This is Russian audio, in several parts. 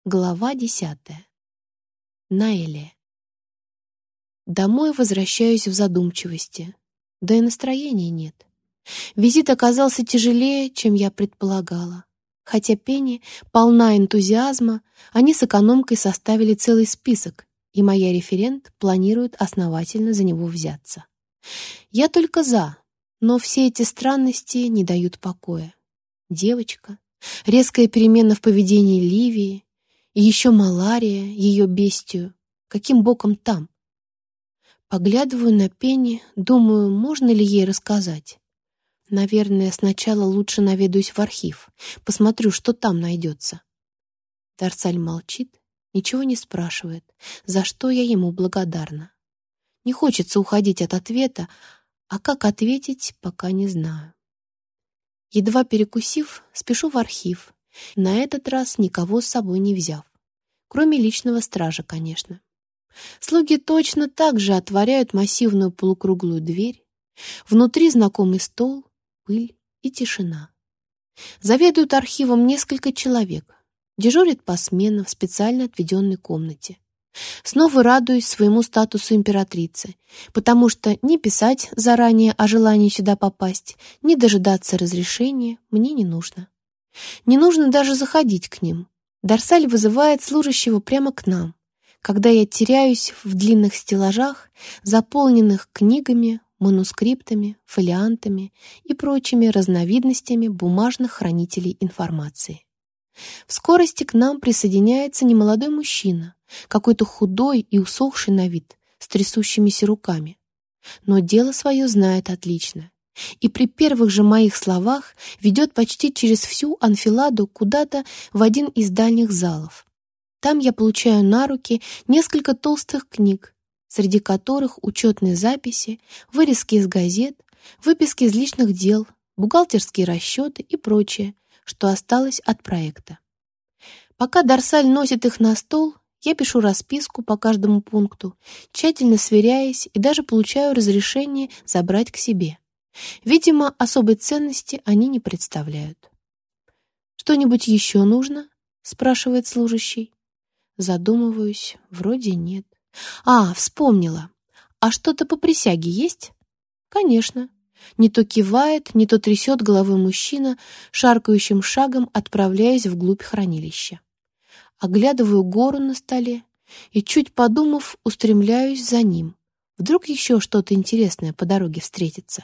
Глава 10. Наэлия. Домой возвращаюсь в задумчивости, да и настроения нет. Визит оказался тяжелее, чем я предполагала. Хотя Пенни полна энтузиазма, они с экономкой составили целый список, и моя референт планирует основательно за него взяться. Я только за, но все эти странности не дают покоя. Девочка, резкая перемена в поведении Ливии, и еще малария, ее бестию. Каким боком там? Поглядываю на Пенни, думаю, можно ли ей рассказать. Наверное, сначала лучше наведаюсь в архив, посмотрю, что там найдется. Дарсаль молчит, ничего не спрашивает, за что я ему благодарна. Не хочется уходить от ответа, а как ответить, пока не знаю. Едва перекусив, спешу в архив, на этот раз никого с собой не взяв. Кроме личного стража, конечно. Слуги точно так же отворяют массивную полукруглую дверь. Внутри знакомый стол, пыль и тишина. Заведуют архивом несколько человек. Дежурит посменно в специально отведенной комнате. Снова радуюсь своему статусу императрицы, потому что ни писать заранее о желании сюда попасть, ни дожидаться разрешения мне не нужно. Не нужно даже заходить к ним. Дарсаль вызывает служащего прямо к нам, когда я теряюсь в длинных стеллажах, заполненных книгами, манускриптами, фолиантами и прочими разновидностями бумажных хранителей информации. В скорости к нам присоединяется немолодой мужчина, какой-то худой и усохший на вид, с трясущимися руками. Но дело свое знает отлично. И при первых же моих словах ведет почти через всю анфиладу куда-то в один из дальних залов. Там я получаю на руки несколько толстых книг, среди которых учетные записи, вырезки из газет, выписки из личных дел, бухгалтерские расчеты и прочее, что осталось от проекта. Пока Дарсаль носит их на стол, я пишу расписку по каждому пункту, тщательно сверяясь, и даже получаю разрешение забрать к себе. Видимо, особой ценности они не представляют. «Что-нибудь еще нужно?» — спрашивает служащий. Задумываюсь, вроде нет. Вспомнила. А что-то по присяге есть? Конечно. Не то кивает, не то трясет головой мужчина, шаркающим шагом отправляясь вглубь хранилища. Оглядываю гору на столе и, чуть подумав, устремляюсь за ним. Вдруг еще что-то интересное по дороге встретится.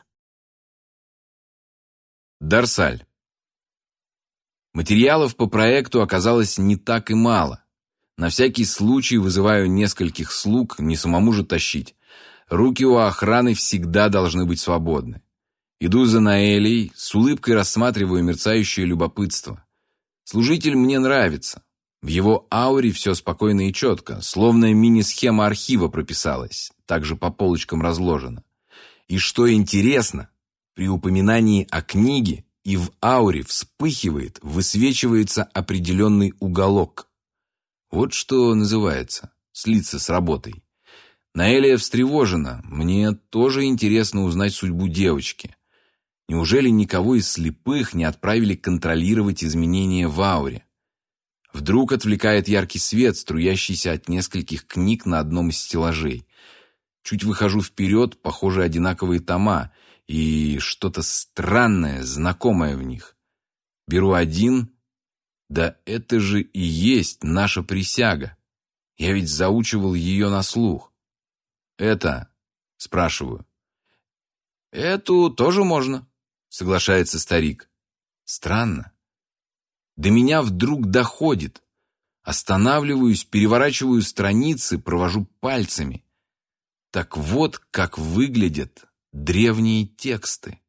Дарсаль. Материалов по проекту оказалось не так и мало. На всякий случай вызываю нескольких слуг, не самому же тащить. Руки у охраны всегда должны быть свободны. Иду за Наэлией, с улыбкой рассматриваю мерцающее любопытство. Служитель мне нравится. В его ауре все спокойно и четко, словно мини-схема архива прописалась, также по полочкам разложена. И что интересно, при упоминании о книге и в ауре вспыхивает, высвечивается определенный уголок. Вот что называется слиться с работой. Наэлия встревожена, мне тоже интересно узнать судьбу девочки. Неужели никого из слепых не отправили контролировать изменения в ауре? Вдруг отвлекает яркий свет, струящийся от нескольких книг на одном из стеллажей. Чуть выхожу вперед, похоже, одинаковые тома, и что-то странное, знакомое в них. Беру один. Да это же и есть наша присяга. Я ведь заучивал ее на слух. «Это?» — спрашиваю. «Эту тоже можно», — соглашается старик. Странно. До меня вдруг доходит. Останавливаюсь, переворачиваю страницы, провожу пальцами. Так вот, как выглядят древние тексты.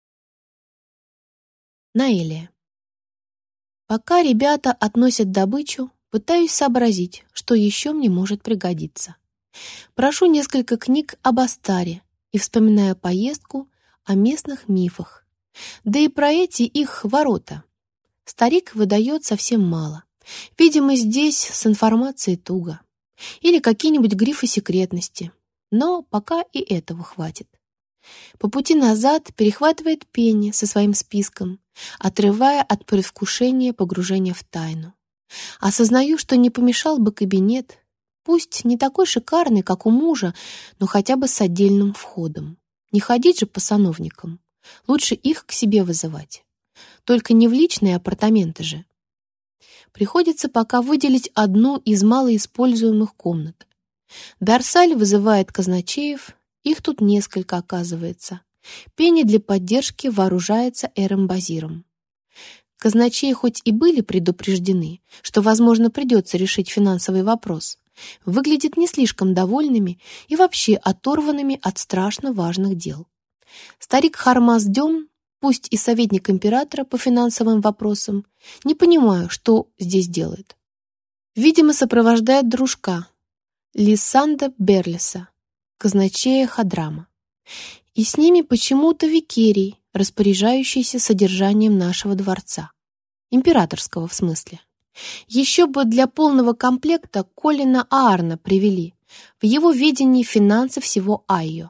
Наэлия. Пока ребята относят добычу, пытаюсь сообразить, что еще мне может пригодиться. Прошу несколько книг об Астаре и вспоминаю поездку о местных мифах. Да и про эти их ворота. Старик выдает совсем мало. Видимо, здесь с информацией туго. Или какие-нибудь грифы секретности. Но пока и этого хватит. По пути назад перехватывает Пенни со своим списком, отрывая от предвкушения погружения в тайну. Осознаю, что не помешал бы кабинет, пусть не такой шикарный, как у мужа, но хотя бы с отдельным входом. Не ходить же по сановникам. Лучше их к себе вызывать. Только не в личные апартаменты же. Приходится пока выделить одну из малоиспользуемых комнат. Дарсаль вызывает казначеев, их тут несколько, оказывается. Пенни для поддержки вооружается Эрем-Базиром. Казначеи хоть и были предупреждены, что, возможно, придется решить финансовый вопрос, выглядят не слишком довольными и вообще оторванными от страшно важных дел. Старик Хармас Дем, пусть и советник императора по финансовым вопросам, не понимаю, что здесь делает. Видимо, сопровождает дружка Лиссанда Берлиса, казначея Хадрама. И с ними почему-то викерий, распоряжающийся содержанием нашего дворца. Императорского, в смысле. Еще бы для полного комплекта Колина Аарна привели. В его ведении финансы всего Айо.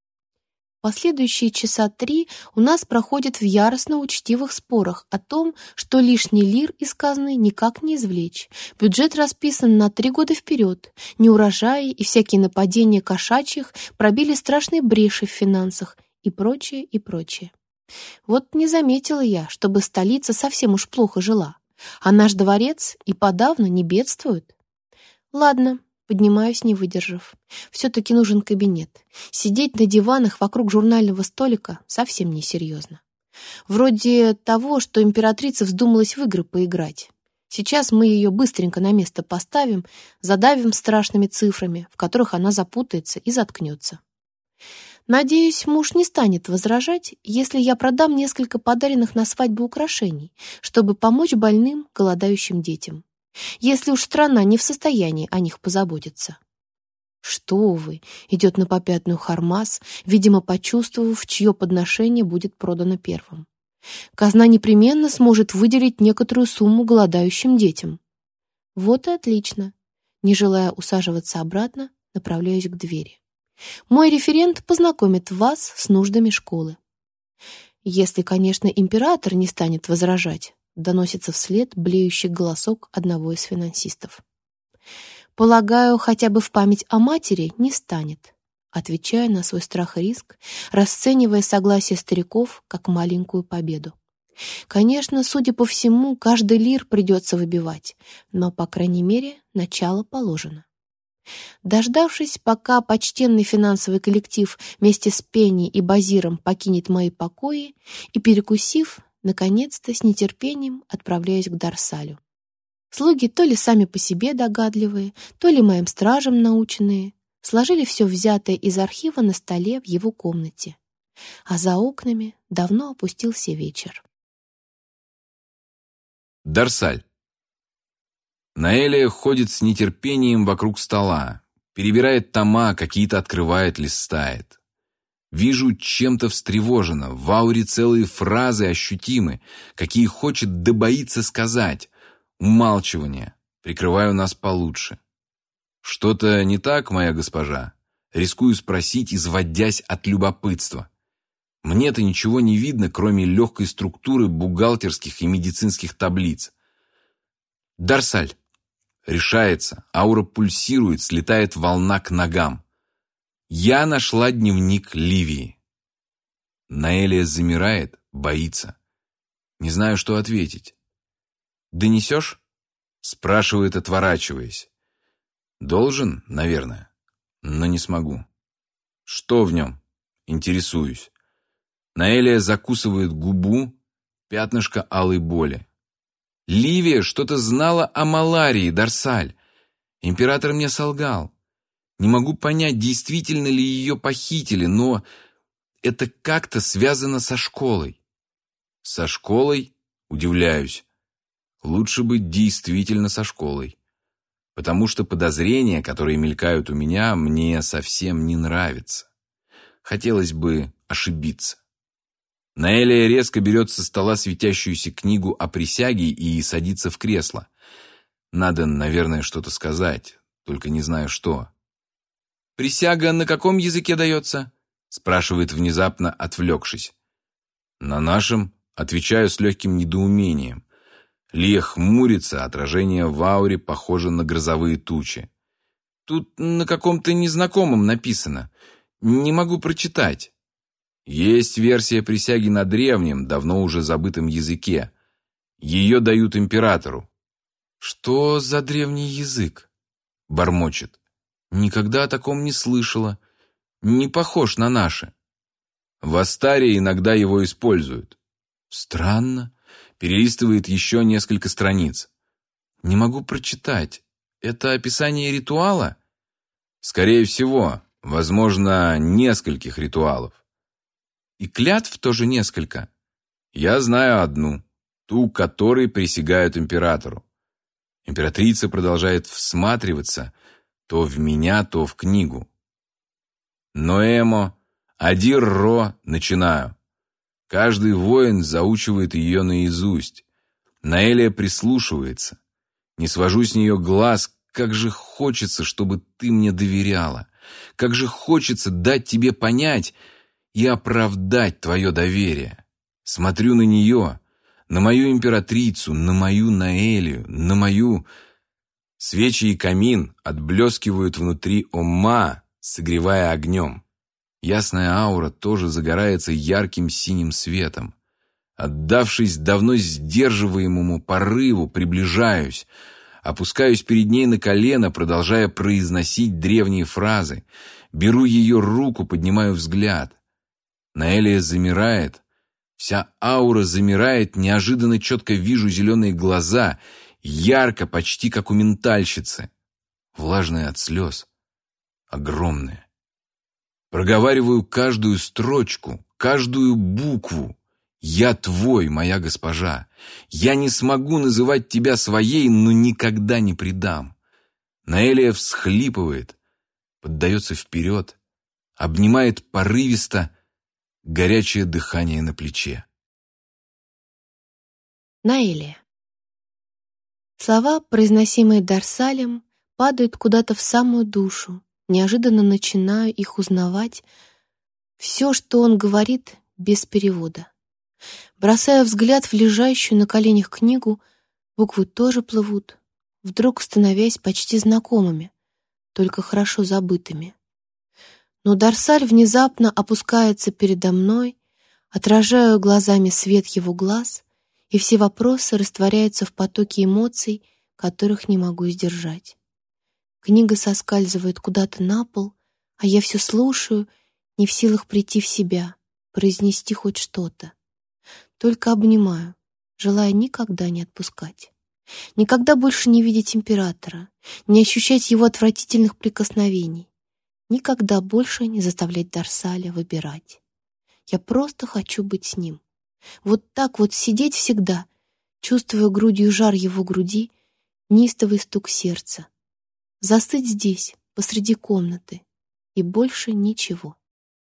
Последующие часа 3 у нас проходят в яростно учтивых спорах о том, что лишний лир из казны никак не извлечь. Бюджет расписан на 3 года вперед. Неурожаи и всякие нападения кошачьих пробили страшные бреши в финансах и прочее, и прочее. Вот не заметила я, чтобы столица совсем уж плохо жила, а наш дворец и подавно не бедствует. Ладно. Поднимаюсь, не выдержав. Все-таки нужен кабинет. Сидеть на диванах вокруг журнального столика совсем несерьезно. Вроде того, что императрица вздумалась в игры поиграть. Сейчас мы ее быстренько на место поставим, задавим страшными цифрами, в которых она запутается и заткнется. Надеюсь, муж не станет возражать, если я продам несколько подаренных на свадьбу украшений, чтобы помочь больным, голодающим детям. Если уж страна не в состоянии о них позаботиться. Что вы, идет на попятную Хармас, видимо, почувствовав, чье подношение будет продано первым. Казна непременно сможет выделить некоторую сумму голодающим детям. Вот и отлично. Не желая усаживаться обратно, направляюсь к двери. Мой референт познакомит вас с нуждами школы. Если, конечно, император не станет возражать. Доносится вслед блеющий голосок одного из финансистов. «Полагаю, хотя бы в память о матери не станет», отвечая на свой страх и риск, расценивая согласие стариков как маленькую победу. Конечно, судя по всему, каждый лир придется выбивать, но, по крайней мере, начало положено. Дождавшись, пока почтенный финансовый коллектив вместе с Пенни и Базиром покинет мои покои, и перекусив, наконец-то с нетерпением отправляюсь к Дарсалю. Слуги то ли сами по себе догадливые, то ли моим стражам наученные, сложили все взятое из архива на столе в его комнате. А за окнами давно опустился вечер. Дарсаль. Наэлия ходит с нетерпением вокруг стола, перебирает тома, какие-то открывает, листает. Вижу, чем-то встревожена, в ауре целые фразы ощутимы, какие хочет да боится сказать. Умалчивание. Прикрываю нас получше. Что-то не так, моя госпожа? Рискую спросить, изводясь от любопытства. Мне-то ничего не видно, кроме легкой структуры бухгалтерских и медицинских таблиц. Дарсаль. Решается, аура пульсирует, слетает волна к ногам. Я нашла дневник Ливии. Наэлия замирает, боится. Не знаю, что ответить. «Донесешь?» — спрашивает, отворачиваясь. «Должен, наверное, но не смогу». «Что в нем?» — интересуюсь. Наэлия закусывает губу, пятнышко алой боли. «Ливия что-то знала о малярии, Дарсаль. Император мне солгал. Не могу понять, действительно ли ее похитили, но это как-то связано со школой». «Со школой?» — удивляюсь. Лучше быть действительно со школой. Потому что подозрения, которые мелькают у меня, мне совсем не нравятся. Хотелось бы ошибиться. Наэлия резко берет со стола светящуюся книгу о присяге и садится в кресло. Надо, наверное, что-то сказать, только не знаю что. «Присяга на каком языке дается?» — спрашивает внезапно, отвлекшись. «На нашем», — отвечаю с легким недоумением. Лия хмурится, отражение в ауре похоже на грозовые тучи. Тут на каком-то незнакомом написано. Не могу прочитать. Есть версия присяги на древнем, давно уже забытом языке. Ее дают императору. «Что за древний язык?» — бормочет. «Никогда о таком не слышала. Не похож на наши. В Астаре иногда его используют». «Странно». Перелистывает еще несколько страниц. «Не могу прочитать. Это описание ритуала?» «Скорее всего. Возможно, нескольких ритуалов». «И клятв тоже несколько?» «Я знаю одну. Ту, которой присягают императору». Императрица продолжает всматриваться то в меня, то в книгу. «Ноэмо, Адир-Ро, начинаю». Каждый воин заучивает ее наизусть. Наэлия прислушивается. Не свожу с нее глаз. Как же хочется, чтобы ты мне доверяла. Как же хочется дать тебе понять и оправдать твое доверие. Смотрю на нее, на мою императрицу, на мою Наэлию, на мою... Свечи и камин отблескивают внутри Омма, согревая огнем. Ясная аура тоже загорается ярким синим светом. Отдавшись давно сдерживаемому порыву, приближаюсь, опускаюсь перед ней на колено, продолжая произносить древние фразы. Беру ее руку, поднимаю взгляд. Наэлия замирает. Вся аура замирает, неожиданно четко вижу зеленые глаза, ярко, почти как у ментальщицы. Влажные от слез. Огромные. Проговариваю каждую строчку, каждую букву. «Я твой, моя госпожа. Я не смогу называть тебя своей, но никогда не предам». Наэлия всхлипывает, поддается вперед, обнимает порывисто, горячее дыхание на плече. Наэлия. Слова, произносимые Дарсалем, падают куда-то в самую душу. Неожиданно начинаю их узнавать. Все, что он говорит, без перевода. Бросаю взгляд в лежащую на коленях книгу, буквы тоже плывут, вдруг становясь почти знакомыми, только хорошо забытыми. Но Дарсаль внезапно опускается передо мной, отражаю глазами свет его глаз, и все вопросы растворяются в потоке эмоций, которых не могу сдержать. Книга соскальзывает куда-то на пол, а я все слушаю, не в силах прийти в себя, произнести хоть что-то. Только обнимаю, желая никогда не отпускать. Никогда больше не видеть императора, не ощущать его отвратительных прикосновений. Никогда больше не заставлять Дарсаля выбирать. Я просто хочу быть с ним. Вот так вот сидеть всегда, чувствуя грудью жар его груди, неистовый стук сердца. Застыть здесь, посреди комнаты, и больше ничего.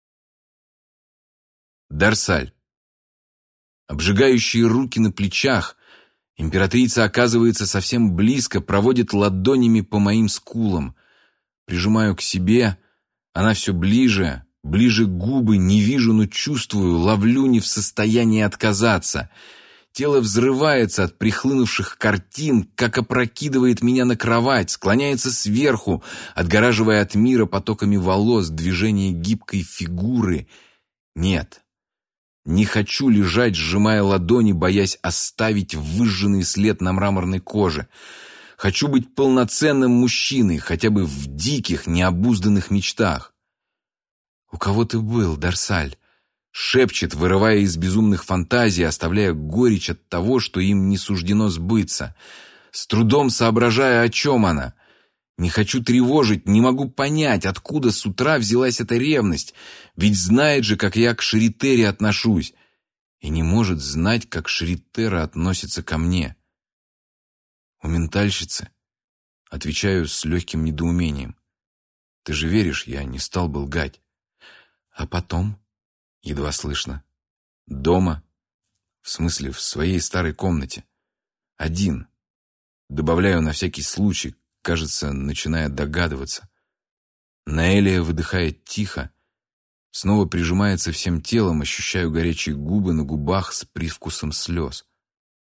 Дарсаль. Обжигающие руки на плечах, императрица оказывается совсем близко, проводит ладонями по моим скулам. Прижимаю к себе, она все ближе, ближе губы, не вижу, но чувствую, ловлю, не в состоянии отказаться. Тело взрывается от прихлынувших картин, как опрокидывает меня на кровать, склоняется сверху, отгораживая от мира потоками волос, движение гибкой фигуры. Нет, не хочу лежать, сжимая ладони, боясь оставить выжженный след на мраморной коже. Хочу быть полноценным мужчиной, хотя бы в диких, необузданных мечтах. «У кого ты был, Дарсаль?» Шепчет, вырывая из безумных фантазий, оставляя горечь от того, что им не суждено сбыться. С трудом соображая, о чем она. Не хочу тревожить, не могу понять, откуда с утра взялась эта ревность, ведь знает же, как я к Шритере отношусь, и не может знать, как Шритера относится ко мне. «У ментальщицы», — отвечаю с легким недоумением. «Ты же веришь, я не стал бы лгать». «А потом?» Едва слышно. «Дома. В смысле, в своей старой комнате. Один. Добавляю на всякий случай, кажется, начиная догадываться. Наэлия выдыхает тихо, снова прижимается всем телом, ощущаю горячие губы на губах с привкусом слез.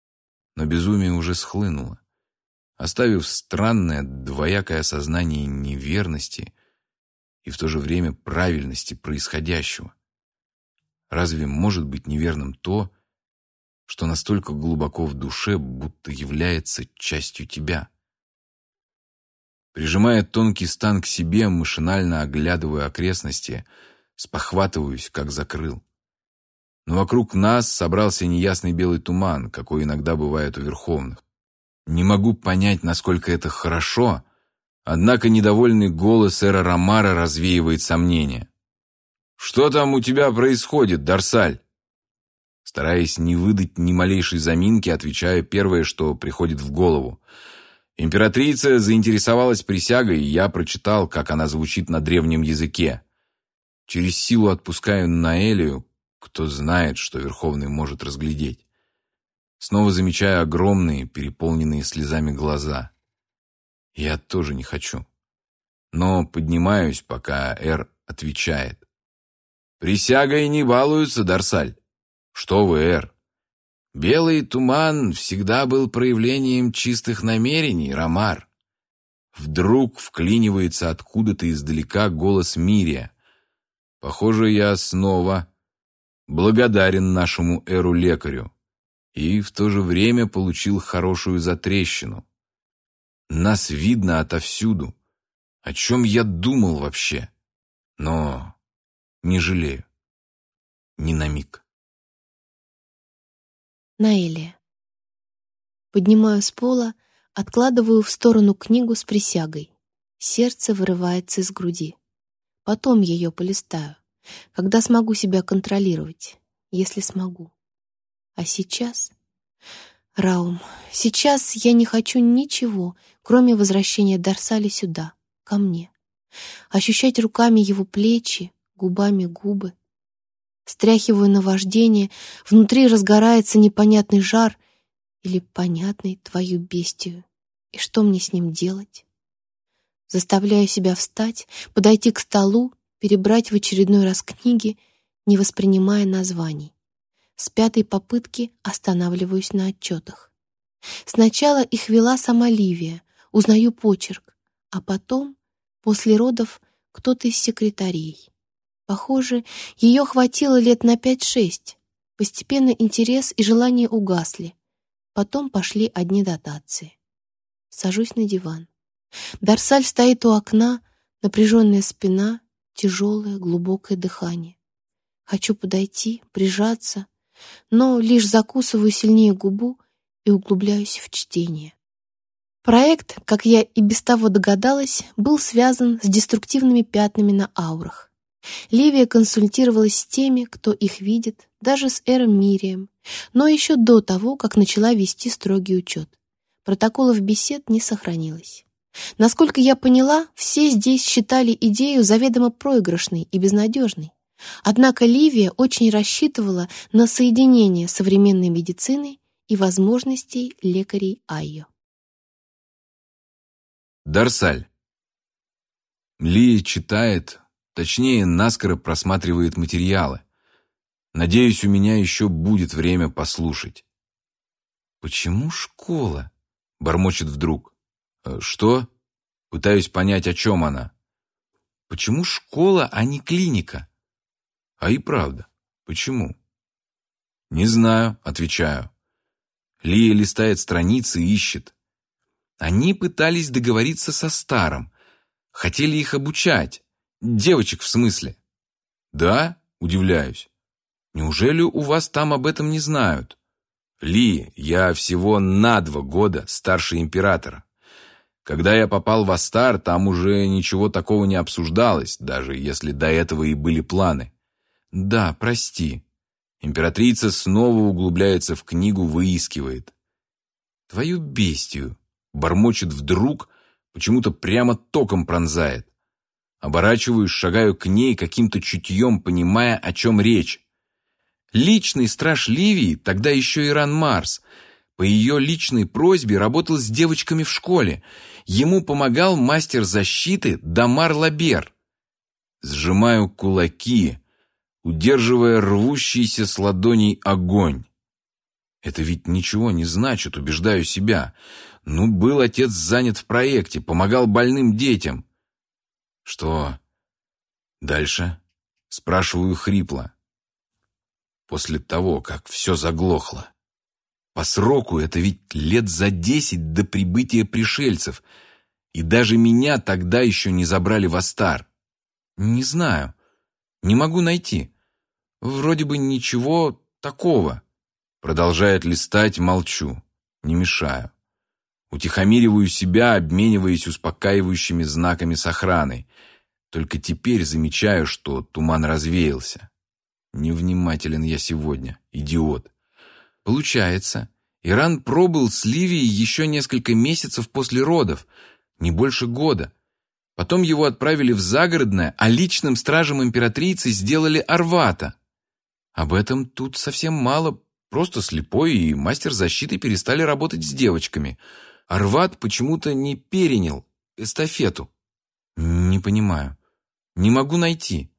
Но безумие уже схлынуло, оставив странное двоякое осознание неверности и в то же время правильности происходящего. Разве может быть неверным то, что настолько глубоко в душе, будто является частью тебя? Прижимая тонкий стан к себе, машинально оглядываю окрестности, спохватываюсь, как закрыл. Но вокруг нас собрался неясный белый туман, какой иногда бывает у верховных. Не могу понять, насколько это хорошо, однако недовольный голос эра Ромара развеивает сомнения. «Что там у тебя происходит, Дарсаль?» Стараясь не выдать ни малейшей заминки, отвечаю первое, что приходит в голову. Императрица заинтересовалась присягой, и я прочитал, как она звучит на древнем языке. Через силу отпускаю Наэлию, кто знает, что Верховный может разглядеть. Снова замечаю огромные, переполненные слезами глаза. Я тоже не хочу. Но поднимаюсь, пока Эр отвечает. «Присягой не балуются, Дарсаль». «Что вы, Эр?» «Белый туман всегда был проявлением чистых намерений, Ромар». Вдруг вклинивается откуда-то издалека голос Мирия. Похоже, я снова благодарен нашему Эру-лекарю и в то же время получил хорошую затрещину. Нас видно отовсюду. О чем я думал вообще? Но не жалею. Ни на миг. Наэлия. Поднимаю с пола, откладываю в сторону книгу с присягой. Сердце вырывается из груди. Потом ее полистаю, когда смогу себя контролировать, если смогу. А сейчас... Раум, сейчас я не хочу ничего, кроме возвращения Дарсали сюда, ко мне. Ощущать руками его плечи, губами губы. Стряхиваю наваждение, внутри разгорается непонятный жар или понятный твою бестию. И что мне с ним делать? Заставляю себя встать, подойти к столу, перебрать в очередной раз книги, не воспринимая названий. С 5-й попытки останавливаюсь на отчетах. Сначала их вела сама Ливия, узнаю почерк, а потом, после родов, кто-то из секретарей. Похоже, ее хватило лет на 5-6. Постепенно интерес и желание угасли. Потом пошли одни дотации. Сажусь на диван. Дарсаль стоит у окна, напряженная спина, тяжелое, глубокое дыхание. Хочу подойти, прижаться, но лишь закусываю сильнее губу и углубляюсь в чтение. Проект, как я и без того догадалась, был связан с деструктивными пятнами на аурах. Ливия консультировалась с теми, кто их видит, даже с Эром Мирием, но еще до того, как начала вести строгий учет. Протоколов бесед не сохранилось. Насколько я поняла, все здесь считали идею заведомо проигрышной и безнадежной. Однако Ливия очень рассчитывала на соединение современной медицины и возможностей лекарей Айо. Дарсаль. Ли читает, точнее, наскоро просматривает материалы. Надеюсь, у меня еще будет время послушать. «Почему школа?» — бормочет вдруг. «Что?» — пытаюсь понять, о чем она. «Почему школа, а не клиника?» «А и правда, почему?» «Не знаю», — отвечаю. Лия листает страницы и ищет. Они пытались договориться со Старом. Хотели их обучать. Девочек, в смысле. «Да?» — удивляюсь. «Неужели у вас там об этом не знают?» «Ли, я всего на 2 года старше императора. Когда я попал в Астар, там уже ничего такого не обсуждалось, даже если до этого и были планы». «Да, прости». Императрица снова углубляется в книгу, выискивает. «Твою бестию!» — бормочет вдруг, почему-то прямо током пронзает. Оборачиваюсь, шагаю к ней, каким-то чутьем понимая, о чем речь. Личный страж Ливии, тогда еще Иран Марс, по ее личной просьбе работал с девочками в школе. Ему помогал мастер защиты Дамар Лабер. Сжимаю кулаки, удерживая рвущийся с ладоней огонь. Это ведь ничего не значит, убеждаю себя. Ну, был отец занят в проекте, помогал больным детям. Что дальше? Спрашиваю хрипло. После того, как все заглохло. По сроку это ведь лет за 10 до прибытия пришельцев. И даже меня тогда еще не забрали в Астар. Не знаю. Не могу найти. Вроде бы ничего такого. Продолжает листать, молчу. Не мешаю. Утихомириваю себя, обмениваясь успокаивающими знаками с охраной. Только теперь замечаю, что туман развеялся. Невнимателен я сегодня, идиот. Получается, Иран пробыл с Ливией еще несколько месяцев после родов, не больше года. Потом его отправили в Загородное, а личным стражем императрицы сделали Арвата. Об этом тут совсем мало, просто слепой и мастер защиты перестали работать с девочками. Арват почему-то не перенял эстафету. Не понимаю. Не могу найти.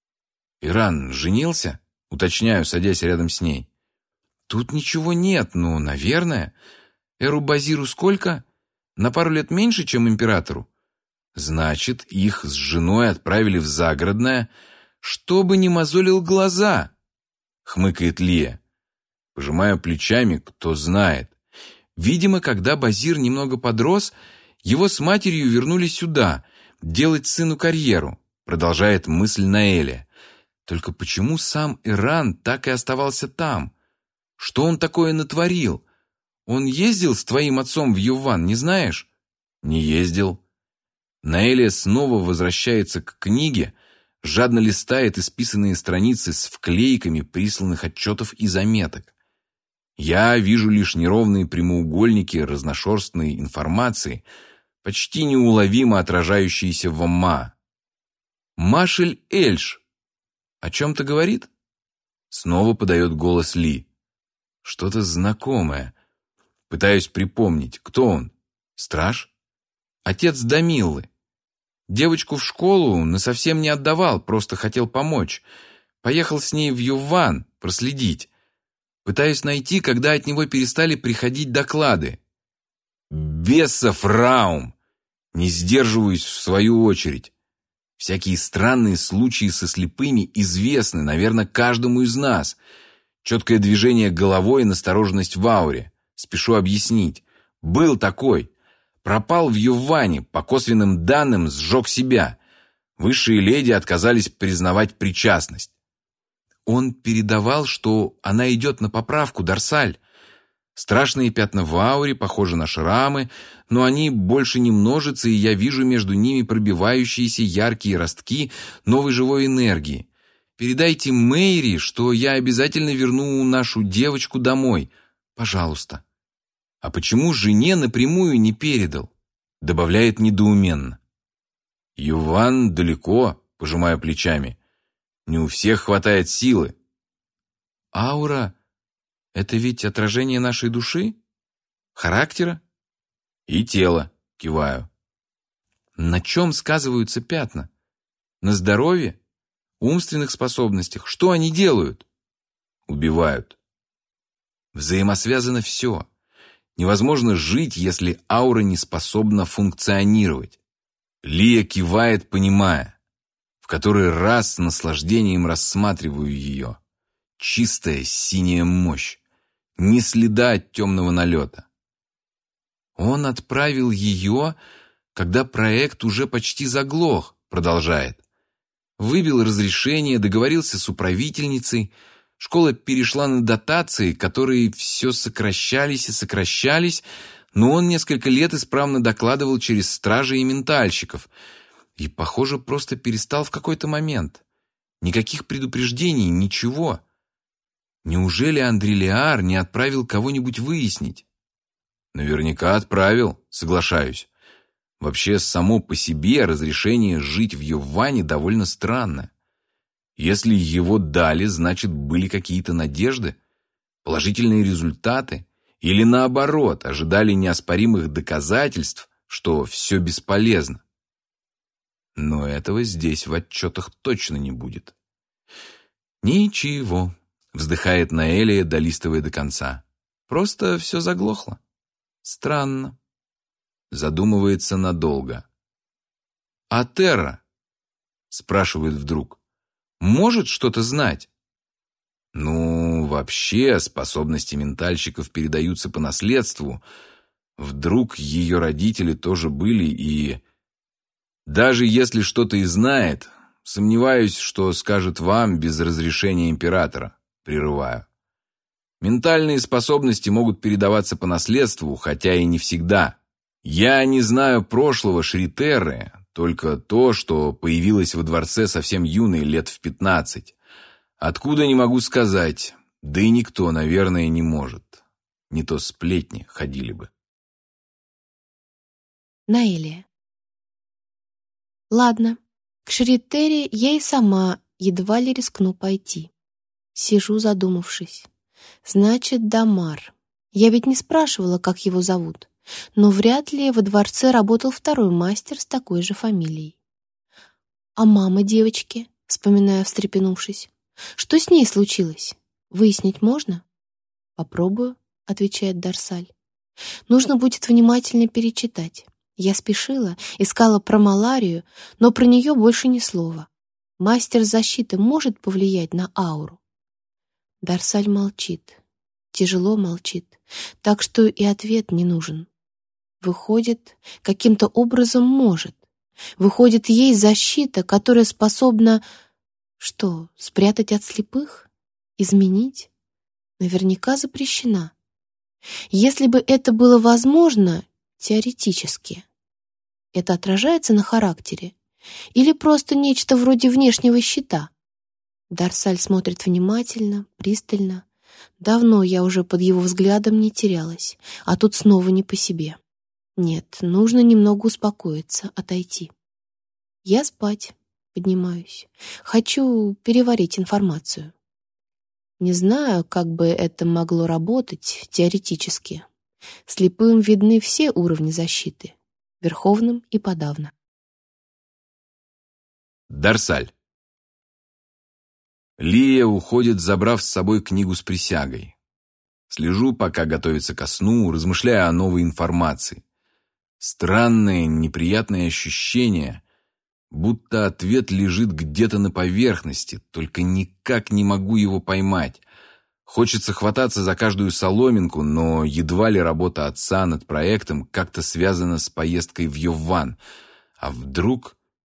Иран женился? Уточняю, садясь рядом с ней. Тут ничего нет, но, наверное. Эру Базиру сколько? На пару лет меньше, чем императору. Значит, их с женой отправили в Загородное, чтобы не мозолил глаза, хмыкает Лия. Пожимаю плечами, кто знает. Видимо, когда Базир немного подрос, его с матерью вернули сюда, делать сыну карьеру, продолжает мысль Наэля. Только почему сам Иран так и оставался там? Что он такое натворил? Он ездил с твоим отцом в Юван, не знаешь? Не ездил. Наэля снова возвращается к книге, жадно листает исписанные страницы с вклейками присланных отчетов и заметок. Я вижу лишь неровные прямоугольники разношерстной информации, почти неуловимо отражающиеся в Амма. Машель-Эльш. О чем-то говорит? Снова подает голос Ли. Что-то знакомое. Пытаюсь припомнить, кто он? Страж? Отец Дамиллы. Девочку в школу насовсем не отдавал, просто хотел помочь. Поехал с ней в Юван проследить. Пытаюсь найти, когда от него перестали приходить доклады. Бесов Раум! Не сдерживаюсь в свою очередь. Всякие странные случаи со слепыми известны, наверное, каждому из нас. Четкое движение головой и настороженность в ауре. Спешу объяснить. Был такой. Пропал в Юване, по косвенным данным сжег себя. Высшие леди отказались признавать причастность. Он передавал, что она идет на поправку, Дарсаль. Страшные пятна в ауре, похожи на шрамы, но они больше не множатся, и я вижу между ними пробивающиеся яркие ростки новой живой энергии. Передайте Мэйри, что я обязательно верну нашу девочку домой. Пожалуйста. А почему жене напрямую не передал? Добавляет недоуменно. Юван далеко, пожимаю плечами. Не у всех хватает силы. Аура — это ведь отражение нашей души? Характера? И тела, киваю. На чем сказываются пятна? На здоровье? Умственных способностях? Что они делают? Убивают. Взаимосвязано все. Невозможно жить, если аура не способна функционировать. Лия кивает, понимая. В который раз с наслаждением рассматриваю ее. Чистая синяя мощь. Ни следа от темного налета. Он отправил ее, когда проект уже почти заглох, продолжает. Выбил разрешение, договорился с управительницей. Школа перешла на дотации, которые все сокращались и сокращались, но он несколько лет исправно докладывал через стражей и ментальщиков. И, похоже, просто перестал в какой-то момент. Никаких предупреждений, ничего. Неужели Андрелиар не отправил кого-нибудь выяснить? Наверняка отправил, соглашаюсь. Вообще, само по себе разрешение жить в Юване довольно странно. Если его дали, значит, были какие-то надежды, положительные результаты, или наоборот, ожидали неоспоримых доказательств, что все бесполезно. Но этого здесь в отчетах точно не будет. Ничего, вздыхает Наэлия, долистывая до конца. Просто все заглохло. Странно. Задумывается надолго. А Терра, спрашивает вдруг, может что-то знать? Ну, вообще, способности ментальщиков передаются по наследству. Вдруг ее родители тоже были, и... Даже если что-то и знает, сомневаюсь, что скажет вам без разрешения императора. Прерываю. Ментальные способности могут передаваться по наследству, хотя и не всегда. Я не знаю прошлого Шритерры, только то, что появилось во дворце совсем юной, лет в 15. Откуда, не могу сказать, да и никто, наверное, не может. Не то сплетни ходили бы. Наэлия. Ладно, к Шритерре я и сама едва ли рискну пойти. Сижу, задумавшись. Значит, Дамар. Я ведь не спрашивала, как его зовут, но вряд ли во дворце работал второй мастер с такой же фамилией. А мама девочки, вспоминая, встрепенувшись. Что с ней случилось? Выяснить можно? Попробую, отвечает Дарсаль. Нужно будет внимательно перечитать. Я спешила, искала про маларию, но про нее больше ни слова. Мастер защиты может повлиять на ауру? Дарсаль молчит, тяжело молчит, так что и ответ не нужен. Выходит, каким-то образом может. Выходит, есть защита, которая способна... Что, спрятать от слепых? Изменить? Наверняка запрещена. Если бы это было возможно, теоретически, это отражается на характере? Или просто нечто вроде внешнего щита? Дарсаль смотрит внимательно, пристально. Давно я уже под его взглядом не терялась, а тут снова не по себе. Нет, нужно немного успокоиться, отойти. Я спать. Поднимаюсь. Хочу переварить информацию. Не знаю, как бы это могло работать теоретически. Слепым видны все уровни защиты, верховным и подавно. Дарсаль. Лия уходит, забрав с собой книгу с присягой. Слежу, пока готовится ко сну, размышляя о новой информации. Странное, неприятное ощущение, будто ответ лежит где-то на поверхности, только никак не могу его поймать. Хочется хвататься за каждую соломинку, но едва ли работа отца над проектом как-то связана с поездкой в Йовван. А вдруг...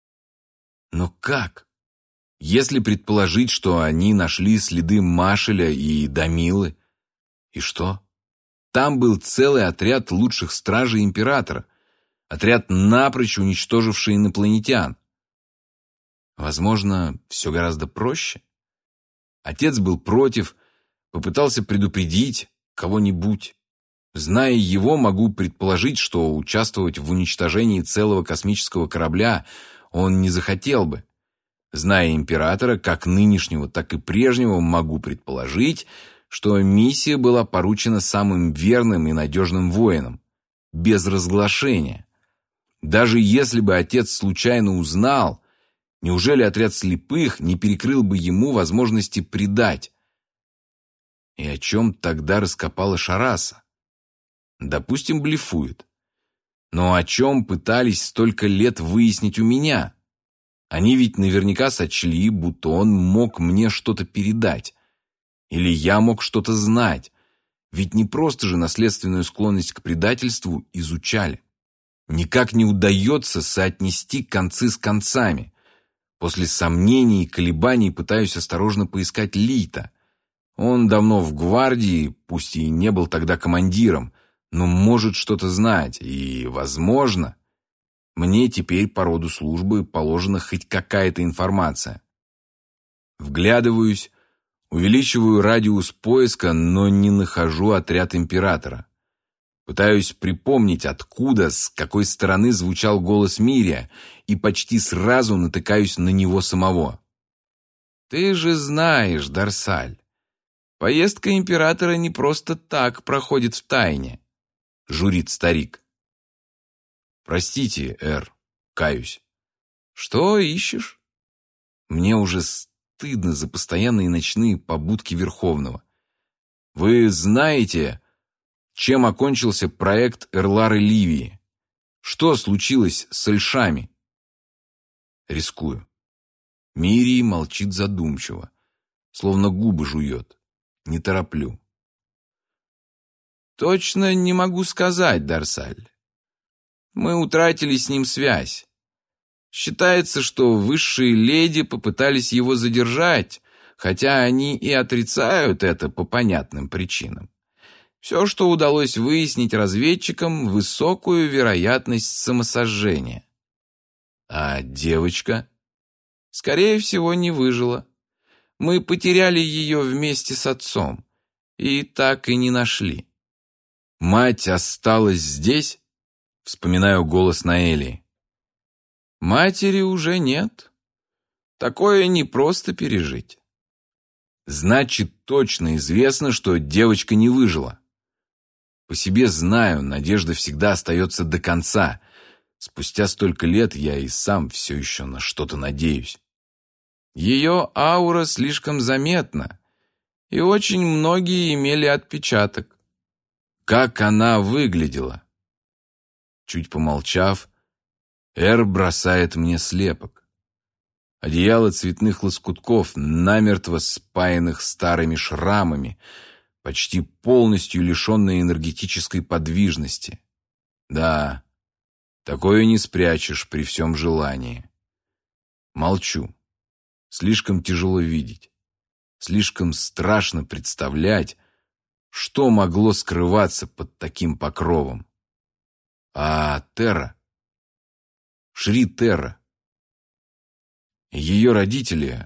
Но как? Если предположить, что они нашли следы Машеля и Дамилы, и что? Там был целый отряд лучших стражей императора, отряд, напрочь уничтоживший инопланетян. Возможно, все гораздо проще. Отец был против, попытался предупредить кого-нибудь. Зная его, могу предположить, что участвовать в уничтожении целого космического корабля он не захотел бы. Зная императора, как нынешнего, так и прежнего, могу предположить, что миссия была поручена самым верным и надежным воинам, без разглашения. Даже если бы отец случайно узнал, неужели отряд слепых не перекрыл бы ему возможности предать? И о чем тогда раскопала Шараса? Допустим, блефует. Но о чем пытались столько лет выяснить у меня? Они ведь наверняка сочли, будто он мог мне что-то передать. Или я мог что-то знать. Ведь не просто же наследственную склонность к предательству изучали. Никак не удается соотнести концы с концами. После сомнений и колебаний пытаюсь осторожно поискать Лита. Он давно в гвардии, пусть и не был тогда командиром, но может что-то знать, и, возможно, мне теперь по роду службы положена хоть какая-то информация. Вглядываюсь, увеличиваю радиус поиска, но не нахожу отряд императора. Пытаюсь припомнить, откуда, с какой стороны звучал голос Мирия, и почти сразу натыкаюсь на него самого. «Ты же знаешь, Дарсаль, поездка императора не просто так проходит в тайне», — журит старик. «Простите, Эр, каюсь». «Что ищешь?» Мне уже стыдно за постоянные ночные побудки Верховного. «Вы знаете, Чем окончился проект Эрлары Ливии? Что случилось с Эльшами? Рискую. Мирий молчит задумчиво, словно губы жует. Не тороплю. Точно не могу сказать, Дарсаль. Мы утратили с ним связь. Считается, что высшие леди попытались его задержать, хотя они и отрицают это по понятным причинам. Все, что удалось выяснить разведчикам, высокую вероятность самосожжения. А девочка? Скорее всего, не выжила. Мы потеряли ее вместе с отцом и так и не нашли. Мать осталась здесь? Вспоминаю голос Наэлии. Матери уже нет. Такое непросто пережить. Значит, точно известно, что девочка не выжила. По себе знаю, надежда всегда остается до конца. Спустя столько лет я и сам все еще на что-то надеюсь. Ее аура слишком заметна, и очень многие имели отпечаток. Как она выглядела? Чуть помолчав, Эр бросает мне слепок. Одеяло цветных лоскутков, намертво спаянных старыми шрамами, почти полностью лишенное энергетической подвижности. Да, такое не спрячешь при всем желании. Молчу. Слишком тяжело видеть. Слишком страшно представлять, что могло скрываться под таким покровом. А Терра? Шри Терра. Ее родители...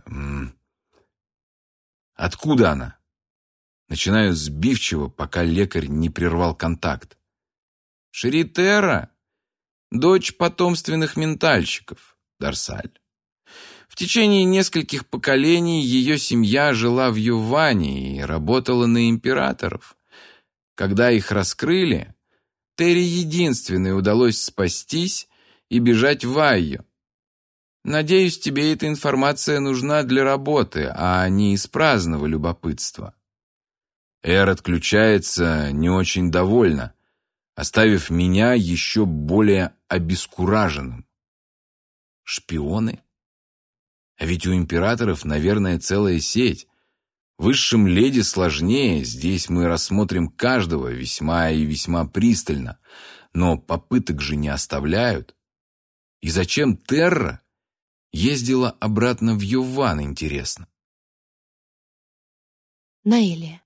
Откуда она? Начинаю сбивчиво, пока лекарь не прервал контакт. Шри Терра — дочь потомственных ментальщиков, Дарсаль. В течение нескольких поколений ее семья жила в Юване и работала на императоров. Когда их раскрыли, Терри единственной удалось спастись и бежать в Айо. Надеюсь, тебе эта информация нужна для работы, а не из праздного любопытства. Эр отключается не очень довольно, оставив меня еще более обескураженным. Шпионы? А ведь у императоров, наверное, целая сеть. Высшим леди сложнее, здесь мы рассмотрим каждого весьма и весьма пристально, но попыток же не оставляют. И зачем Терра ездила обратно в Юван, интересно? Наэлия.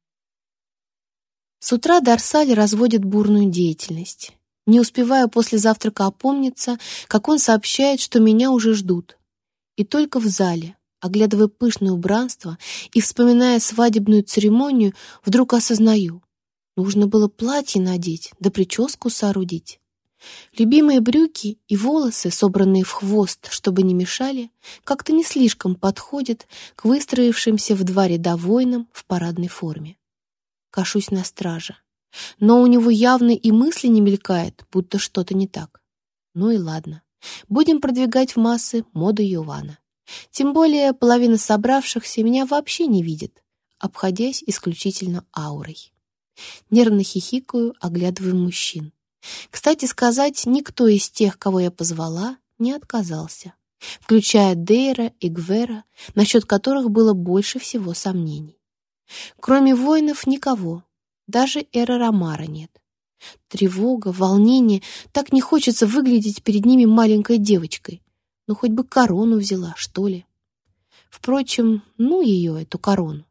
С утра Дарсаль разводит бурную деятельность. Не успеваю после завтрака опомниться, как он сообщает, что меня уже ждут. И только в зале, оглядывая пышное убранство и вспоминая свадебную церемонию, вдруг осознаю: нужно было платье надеть, да прическу соорудить. Любимые брюки и волосы, собранные в хвост, чтобы не мешали, как-то не слишком подходят к выстроившимся в два ряда воинам в парадной форме. Кашусь на стража, но у него явно и мысли не мелькает, будто что-то не так. Ну и ладно. Будем продвигать в массы моду Ювана. Тем более половина собравшихся меня вообще не видит, обходясь исключительно аурой. Нервно хихикаю, оглядывая мужчин. Кстати сказать, никто из тех, кого я позвала, не отказался, включая Дейра и Гвера, насчет которых было больше всего сомнений. Кроме воинов никого, даже Эра Ромара нет. Тревога, волнение, так не хочется выглядеть перед ними маленькой девочкой. Ну, хоть бы корону взяла, что ли. Впрочем, ну ее, эту корону.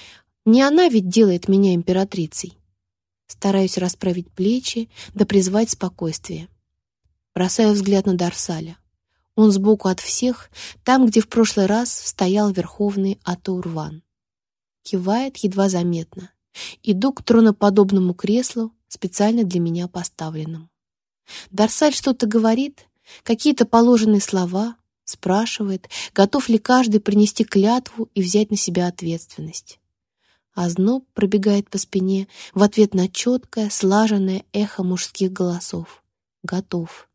Не она ведь делает меня императрицей. Стараюсь расправить плечи, да призвать спокойствие. Бросаю взгляд на Дарсаля. Он сбоку от всех, там, где в прошлый раз стоял верховный Атаурван. Кивает едва заметно. Иду к троноподобному креслу, специально для меня поставленному. Дарсаль что-то говорит, какие-то положенные слова, спрашивает, готов ли каждый принести клятву и взять на себя ответственность. Озноб пробегает по спине в ответ на четкое, слаженное эхо мужских голосов. Готов.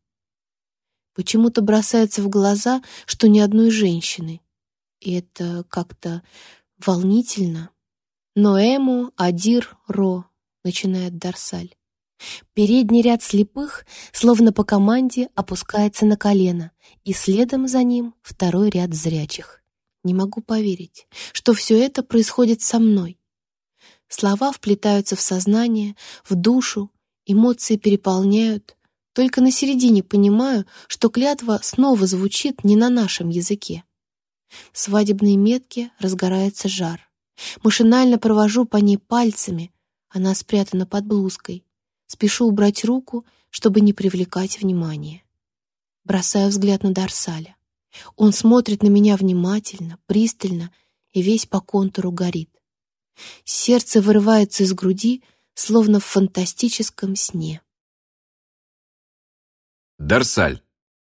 Почему-то бросается в глаза, что ни одной женщины. И это как-то волнительно. «Ноэму Адир Ро», — начинает Дарсаль. Передний ряд слепых, словно по команде, опускается на колено, и следом за ним второй ряд зрячих. Не могу поверить, что все это происходит со мной. Слова вплетаются в сознание, в душу, эмоции переполняют. Только на середине понимаю, что клятва снова звучит не на нашем языке. В свадебной метке разгорается жар. Машинально провожу по ней пальцами, она спрятана под блузкой. Спешу убрать руку, чтобы не привлекать внимания. Бросаю взгляд на Дарсаля. Он смотрит на меня внимательно, пристально и весь по контуру горит. Сердце вырывается из груди, словно в фантастическом сне. Дарсаль.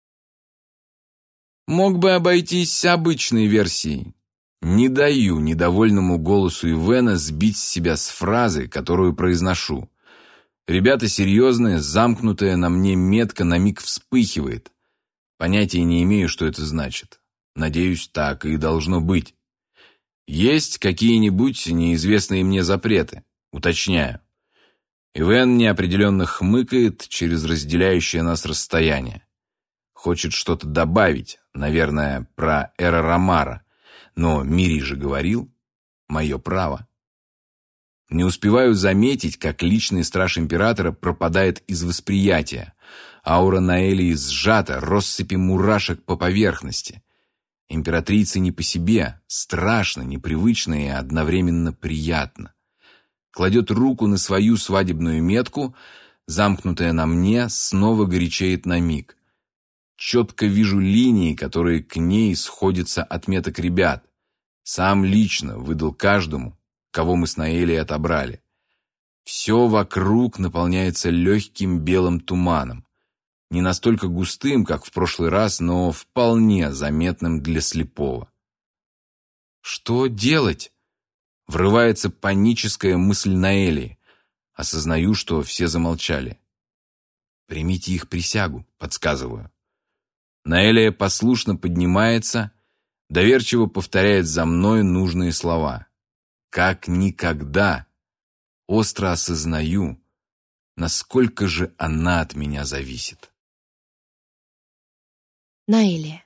Мог бы обойтись обычной версией. Не даю недовольному голосу Ивена сбить себя с фразы, которую произношу. Ребята серьезные, замкнутая на мне метка на миг вспыхивает. Понятия не имею, что это значит. Надеюсь, так и должно быть. Есть какие-нибудь неизвестные мне запреты? Уточняю. Ивен неопределенно хмыкает через разделяющее нас расстояние. Хочет что-то добавить, наверное, про Эрарамара. Но Мири же говорил, мое право. Не успеваю заметить, как личный страж императора пропадает из восприятия. Аура Наэлии сжата, россыпи мурашек по поверхности. Императрице не по себе, страшно, непривычно и одновременно приятно. Кладет руку на свою свадебную метку, замкнутая на мне, снова горячеет на миг. Четко вижу линии, которые к ней сходятся от меток ребят. Сам лично выдал каждому, кого мы с Наэлией отобрали. Все вокруг наполняется легким белым туманом. Не настолько густым, как в прошлый раз, но вполне заметным для слепого. Что делать? Врывается паническая мысль Наэлии. Осознаю, что все замолчали. Примите их присягу, подсказываю. Наэлия послушно поднимается, доверчиво повторяет за мной нужные слова. Как никогда остро осознаю, насколько же она от меня зависит. Наэлия.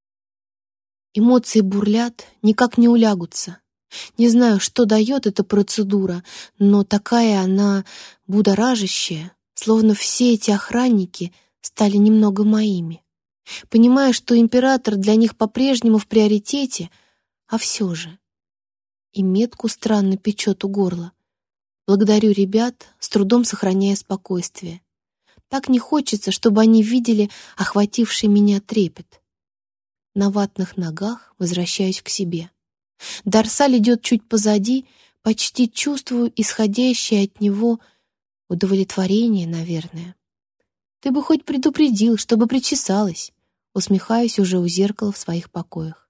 Эмоции бурлят, никак не улягутся. Не знаю, что дает эта процедура, но такая она будоражащая, словно все эти охранники стали немного моими. Понимаю, что император для них по-прежнему в приоритете, а все же. И метку странно печет у горла. Благодарю ребят, с трудом сохраняя спокойствие. Так не хочется, чтобы они видели охвативший меня трепет. На ватных ногах возвращаюсь к себе. Дарсаль идет чуть позади, почти чувствую исходящее от него удовлетворение, наверное. Ты бы хоть предупредил, чтобы причесалась. Усмехаюсь уже у зеркала в своих покоях.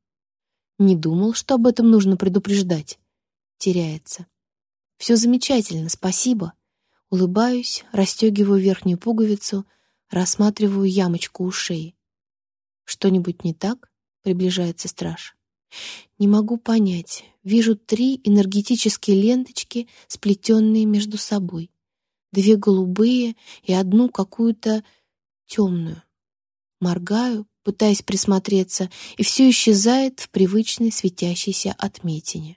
Не думал, что об этом нужно предупреждать. Теряется. Все замечательно, спасибо. Улыбаюсь, расстегиваю верхнюю пуговицу, рассматриваю ямочку у шеи. Что-нибудь не так? Приближается страж. Не могу понять. Вижу 3 энергетические ленточки, сплетенные между собой. 2 голубые и одну какую-то темную. Моргаю, пытаясь присмотреться, и все исчезает в привычной светящейся отметине.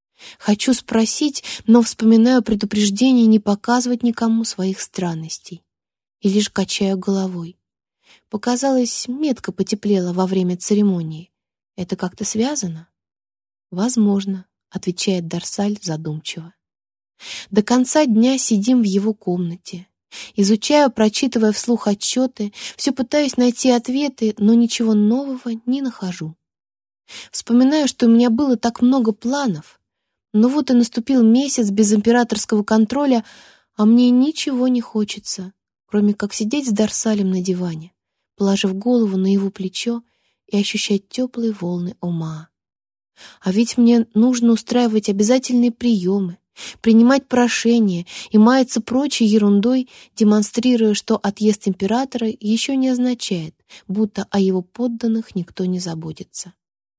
Хочу спросить, но вспоминаю предупреждение не показывать никому своих странностей. И лишь качаю головой. Показалось, метка потеплела во время церемонии. Это как-то связано? Возможно, отвечает Дарсаль задумчиво. До конца дня сидим в его комнате. Изучаю, прочитывая вслух отчеты, все пытаюсь найти ответы, но ничего нового не нахожу. Вспоминаю, что у меня было так много планов, но вот и наступил месяц без императорского контроля, а мне ничего не хочется, кроме как сидеть с Дарсалем на диване, положив голову на его плечо и ощущать теплые волны ума. А ведь мне нужно устраивать обязательные приемы, принимать прошения и маяться прочей ерундой, демонстрируя, что отъезд императора еще не означает, будто о его подданных никто не заботится.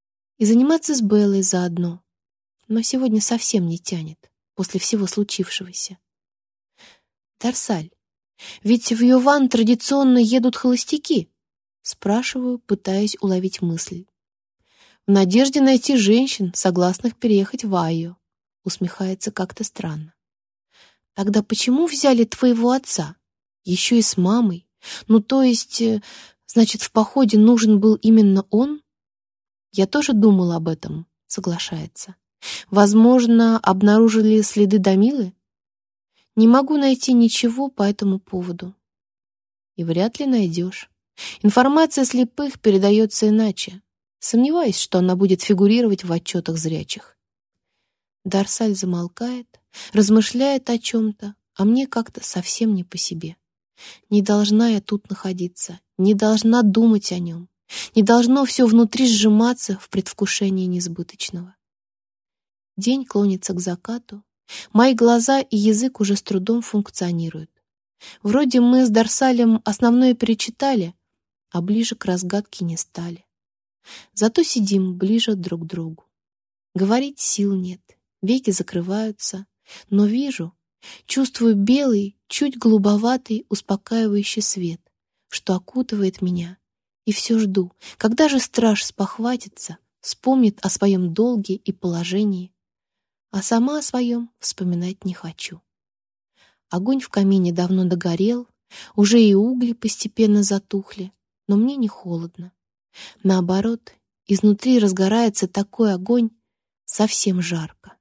И заниматься с Беллой заодно. Но сегодня совсем не тянет, после всего случившегося. Дарсаль, Ведь в Йован традиционно едут холостяки. Спрашиваю, пытаясь уловить мысль. В надежде найти женщин, согласных переехать в Айо. Усмехается как-то странно. Тогда почему взяли твоего отца? Еще и с мамой. Ну, то есть, значит, в походе нужен был именно он? Я тоже думала об этом, соглашается. Возможно, обнаружили следы Дамилы? Не могу найти ничего по этому поводу. И вряд ли найдешь. Информация слепых передается иначе. Сомневаюсь, что она будет фигурировать в отчетах зрячих. Дарсаль замолкает, размышляет о чем-то, а мне как-то совсем не по себе. Не должна я тут находиться, не должна думать о нем, не должно все внутри сжиматься в предвкушении несбыточного. День клонится к закату, мои глаза и язык уже с трудом функционируют. Вроде мы с Дарсалем основное перечитали, а ближе к разгадке не стали. Зато сидим ближе друг к другу. Говорить сил нет, веки закрываются, но вижу, чувствую белый, чуть голубоватый, успокаивающий свет, что окутывает меня, и все жду, когда же страж спохватится, вспомнит о своем долге и положении, а сама о своем вспоминать не хочу. Огонь в камине давно догорел, уже и угли постепенно затухли, но мне не холодно. Наоборот, изнутри разгорается такой огонь, совсем жарко.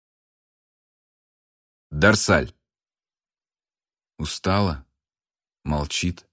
Дарсаль. Устала, молчит.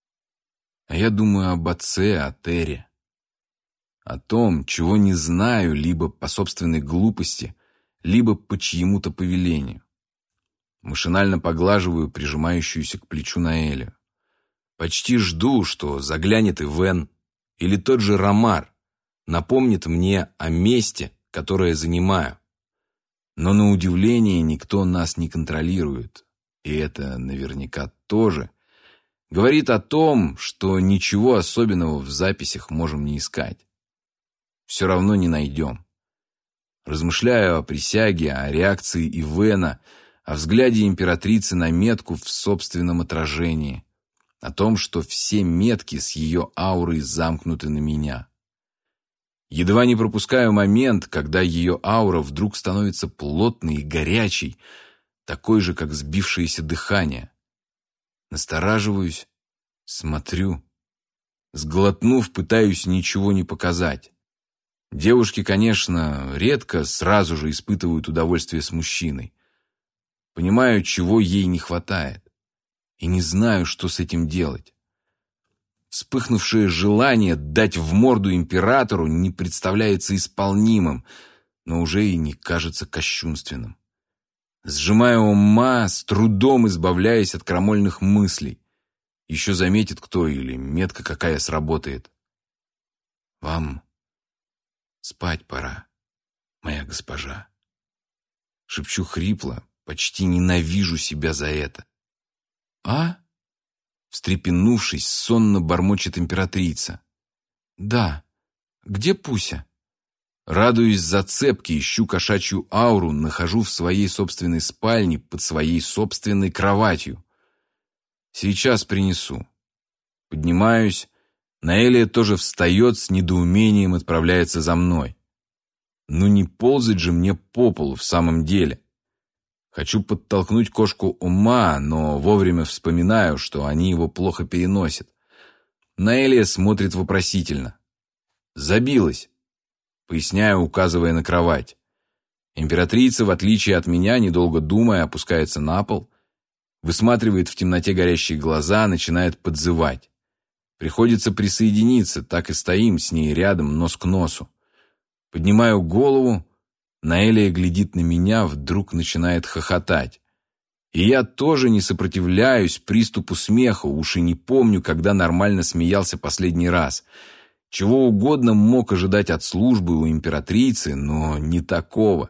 А я думаю об отце, о Терре. О том, чего не знаю, либо по собственной глупости, либо по чьему-то повелению. Машинально поглаживаю прижимающуюся к плечу Наэлю. Почти жду, что заглянет Ивен или тот же Ромар, напомнит мне о месте, которое занимаю. Но на удивление никто нас не контролирует, и это наверняка тоже говорит о том, что ничего особенного в записях можем не искать. Все равно не найдем. Размышляю о присяге, о реакции Ивена, о взгляде императрицы на метку в собственном отражении, о том, что все метки с ее аурой замкнуты на меня. Едва не пропускаю момент, когда ее аура вдруг становится плотной и горячей, такой же, как сбившееся дыхание. Настораживаюсь, смотрю. Сглотнув, пытаюсь ничего не показать. Девушки, конечно, редко сразу же испытывают удовольствие с мужчиной. Понимаю, чего ей не хватает. И не знаю, что с этим делать. Вспыхнувшее желание дать в морду императору не представляется исполнимым, но уже и не кажется кощунственным. Сжимаю ума, с трудом избавляясь от крамольных мыслей. Еще заметит кто или метка какая сработает. «Вам спать пора, моя госпожа». Шепчу хрипло, почти ненавижу себя за это. «А?» Встрепенувшись, сонно бормочет императрица. «Да. Где Пуся?» Радуюсь зацепке, ищу кошачью ауру, нахожу в своей собственной спальне под своей собственной кроватью. Сейчас принесу. Поднимаюсь. Наэлия тоже встает, с недоумением отправляется за мной. Ну не ползать же мне по полу в самом деле. Хочу подтолкнуть кошку ума, но вовремя вспоминаю, что они его плохо переносят. Наэлия смотрит вопросительно. «Забилась», — поясняю, указывая на кровать. Императрица, в отличие от меня, недолго думая, опускается на пол, высматривает в темноте горящие глаза, начинает подзывать. Приходится присоединиться, так и стоим с ней рядом, нос к носу. Поднимаю голову. Наэлия глядит на меня, вдруг начинает хохотать. И я тоже не сопротивляюсь приступу смеха, уж и не помню, когда нормально смеялся последний раз. Чего угодно мог ожидать от службы у императрицы, но не такого.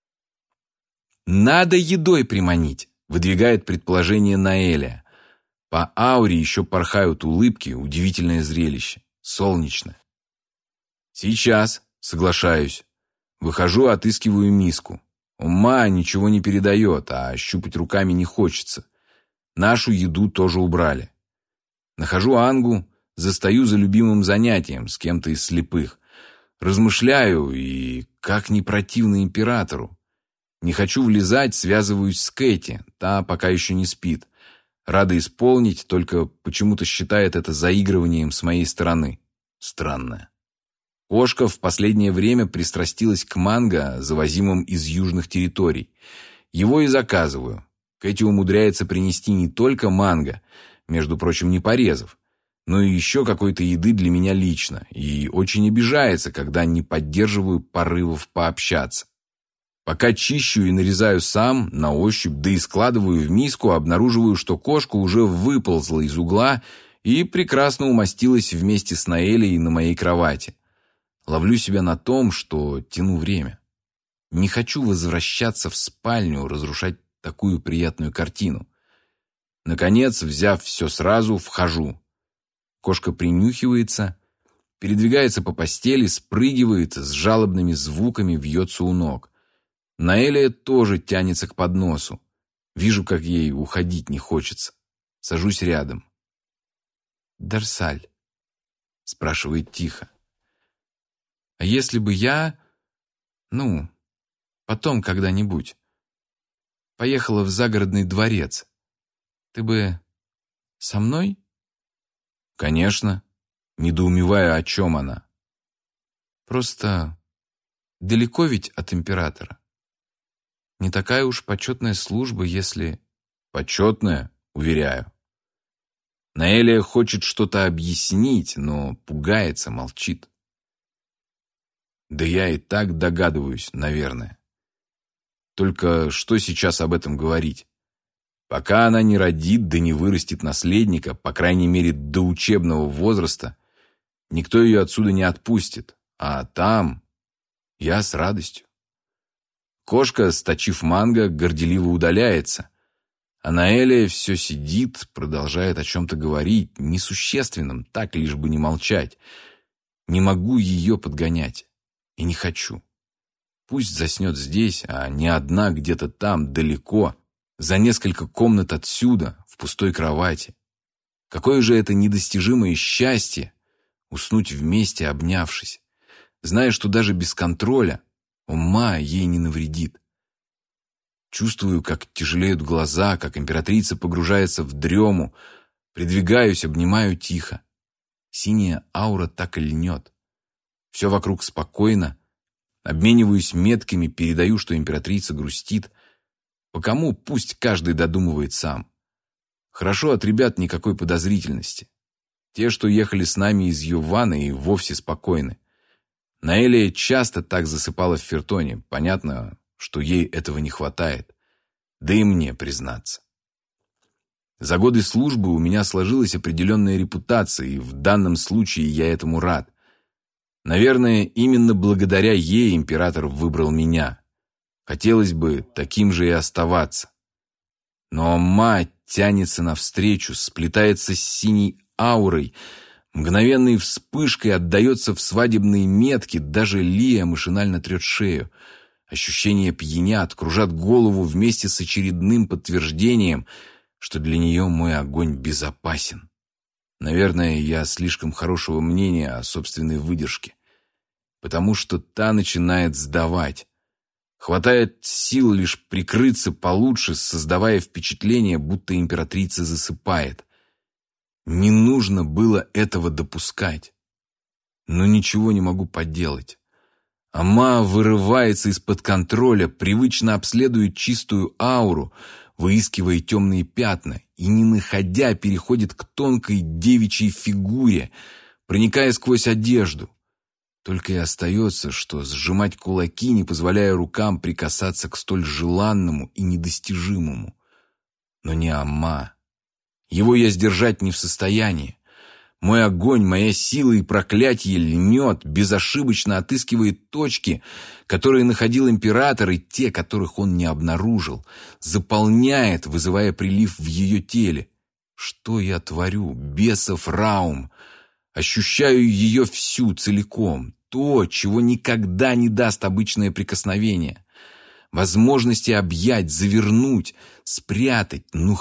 «Надо едой приманить», — выдвигает предположение Наэлия. По ауре еще порхают улыбки, удивительное зрелище, солнечно. «Сейчас», — соглашаюсь. Выхожу, отыскиваю миску. Ума ничего не передает, а щупать руками не хочется. Нашу еду тоже убрали. Нахожу Ангу, застаю за любимым занятием с кем-то из слепых. Размышляю, и как не противно императору. Не хочу влезать, связываюсь с Кэти, та пока еще не спит. Рада исполнить, только почему-то считает это заигрыванием с моей стороны. Странно. Кошка в последнее время пристрастилась к манго, завозимым из южных территорий. Его и заказываю. Кэти умудряется принести не только манго, между прочим, не порезав, но и еще какой-то еды для меня лично, и очень обижается, когда не поддерживаю порывов пообщаться. Пока чищу и нарезаю сам, на ощупь, да и складываю в миску, обнаруживаю, что кошка уже выползла из угла и прекрасно умостилась вместе с Наэлей на моей кровати. Ловлю себя на том, что тяну время. Не хочу возвращаться в спальню, разрушать такую приятную картину. Наконец, взяв все сразу, вхожу. Кошка принюхивается, передвигается по постели, спрыгивает, с жалобными звуками вьется у ног. Наэлия тоже тянется к подносу. Вижу, как ей уходить не хочется. Сажусь рядом. «Дарсаль?» — спрашивает тихо. «А если бы я, потом когда-нибудь, поехала в загородный дворец, ты бы со мной?» «Конечно», недоумевая, о чем она. «Просто далеко ведь от императора. Не такая уж почетная служба, если...» «Почетная, уверяю». Наэлия хочет что-то объяснить, но пугается, молчит. Да я и так догадываюсь, наверное. Только что сейчас об этом говорить? Пока она не родит, да не вырастет наследника, по крайней мере, до учебного возраста, никто ее отсюда не отпустит. А там я с радостью. Кошка, сточив манго, горделиво удаляется. А Наэлия все сидит, продолжает о чем-то говорить, несущественном, так лишь бы не молчать. Не могу ее подгонять. И не хочу. Пусть заснет здесь, а не одна где-то там, далеко, за несколько комнат отсюда, в пустой кровати. Какое же это недостижимое счастье уснуть вместе, обнявшись, зная, что даже без контроля ума ей не навредит. Чувствую, как тяжелеют глаза, как императрица погружается в дрему, придвигаюсь, обнимаю тихо. Синяя аура так и льнет. Все вокруг спокойно, обмениваюсь метками, передаю, что императрица грустит. По кому, пусть каждый додумывает сам. Хорошо, от ребят никакой подозрительности. Те, что ехали с нами из Ювана, и вовсе спокойны. Наэлия часто так засыпала в Фертоне, понятно, что ей этого не хватает. Да и мне, признаться. За годы службы у меня сложилась определенная репутация, и в данном случае я этому рад. Наверное, именно благодаря ей император выбрал меня. Хотелось бы таким же и оставаться. Но мать тянется навстречу, сплетается с синей аурой, мгновенной вспышкой отдается в свадебные метки, даже Лия машинально трет шею. Ощущения пьянят, кружат голову вместе с очередным подтверждением, что для нее мой огонь безопасен. Наверное, я слишком хорошего мнения о собственной выдержке, потому что та начинает сдавать. Хватает сил лишь прикрыться получше, создавая впечатление, будто императрица засыпает. Не нужно было этого допускать. Но ничего не могу поделать. Ама вырывается из-под контроля, привычно обследует чистую ауру, выискивая темные пятна, и, не находя, переходит к тонкой девичьей фигуре, проникая сквозь одежду. Только и остается, что сжимать кулаки, не позволяя рукам прикасаться к столь желанному и недостижимому. Но не Ама. Его я сдержать не в состоянии. Мой огонь, моя сила и проклятие льнет, безошибочно отыскивает точки, которые находил император, и те, которых он не обнаружил, заполняет, вызывая прилив в ее теле. Что я творю? Бесов раум! Ощущаю ее всю целиком, то, чего никогда не даст обычное прикосновение. Возможности объять, завернуть, спрятать, хоть